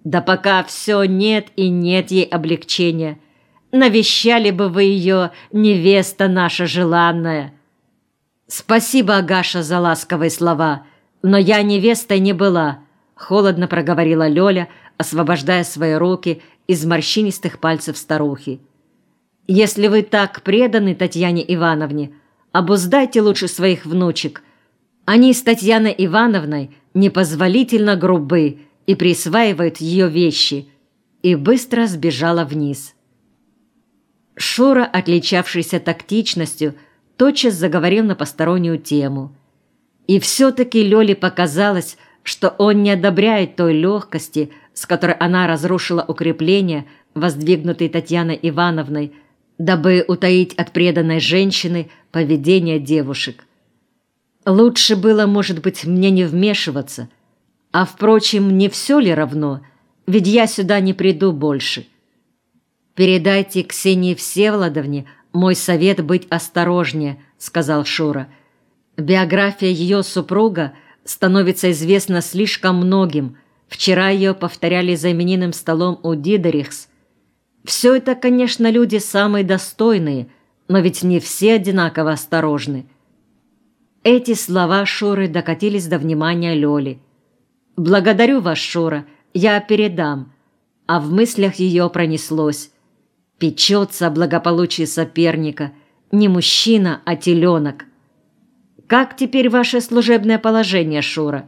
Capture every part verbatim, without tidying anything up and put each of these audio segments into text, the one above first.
Да пока все нет и нет ей облегчения. Навещали бы вы ее, невеста наша желанная. Спасибо, Агаша, за ласковые слова, но я невестой не была, холодно проговорила Лёля, освобождая свои руки из морщинистых пальцев старухи. Если вы так преданы Татьяне Ивановне, обуздайте лучше своих внучек. Они с Татьяной Ивановной непозволительно грубы и присваивают ее вещи, и быстро сбежала вниз. Шура, отличавшийся тактичностью, тотчас заговорил на постороннюю тему. И все-таки Лёле показалось, что он не одобряет той легкости, с которой она разрушила укрепление, воздвигнутые Татьяной Ивановной, дабы утаить от преданной женщины поведение девушек. Лучше было, может быть, мне не вмешиваться, а, впрочем, не все ли равно, ведь я сюда не приду больше. Передайте Ксении Всеволодовне мой совет быть осторожнее, сказал Шура. Биография ее супруга становится известна слишком многим. Вчера ее повторяли за именинным столом у Дидерихс. Все это, конечно, люди самые достойные, но ведь не все одинаково осторожны. Эти слова Шуры докатились до внимания Лёли. «Благодарю вас, Шура, я передам». А в мыслях ее пронеслось. Печется о благополучии соперника. Не мужчина, а теленок. «Как теперь ваше служебное положение, Шура?»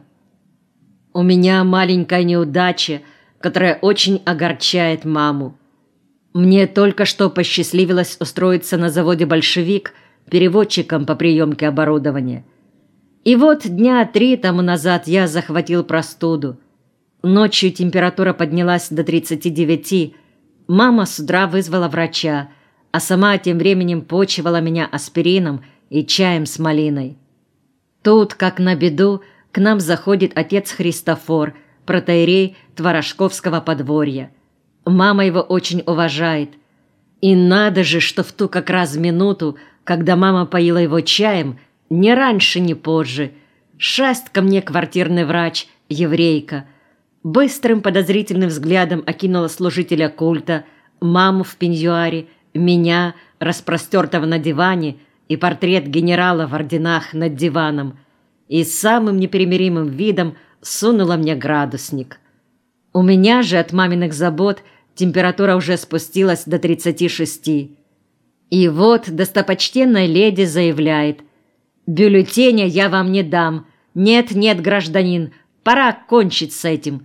«У меня маленькая неудача, которая очень огорчает маму. Мне только что посчастливилось устроиться на заводе «Большевик» переводчиком по приемке оборудования. И вот дня три тому назад я захватил простуду. Ночью температура поднялась до тридцати девяти. Мама с утра вызвала врача, а сама тем временем почивала меня аспирином и чаем с малиной. Тут, как на беду, к нам заходит отец Христофор, протоиерей Творожковского подворья. Мама его очень уважает. И надо же, что в ту как раз минуту, когда мама поила его чаем, ни раньше, ни позже, шасть ко мне квартирный врач, еврейка, быстрым подозрительным взглядом окинула служителя культа, маму в пеньюаре, меня, распростертого на диване, и портрет генерала в орденах над диваном, и самым непримиримым видом сунула мне градусник. У меня же от маминых забот температура уже спустилась до тридцати шести. И вот достопочтенная леди заявляет: «Бюллетеня я вам не дам. Нет, нет, гражданин, пора кончить с этим».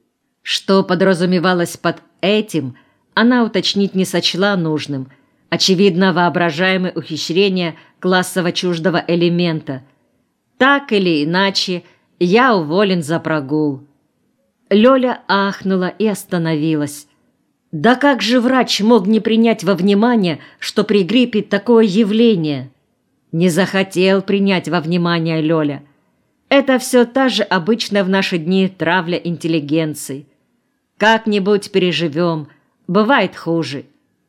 Что подразумевалось под «этим», она уточнить не сочла нужным. Очевидно, воображаемое ухищрение классово чуждого элемента. Так или иначе, я уволен за прогул. Лёля ахнула и остановилась. Да как же врач мог не принять во внимание, что при гриппе такое явление? Не захотел принять во внимание Лёля. Это все та же обычная в наши дни травля интеллигенции. Как-нибудь переживем, бывает хуже.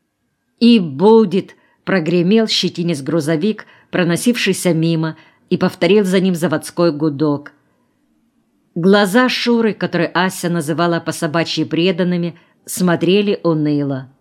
И будет, прогремел щетинист грузовик, проносившийся мимо, и повторил за ним заводской гудок. Глаза Шуры, которые Ася называла по-собачьи преданными, смотрели уныло.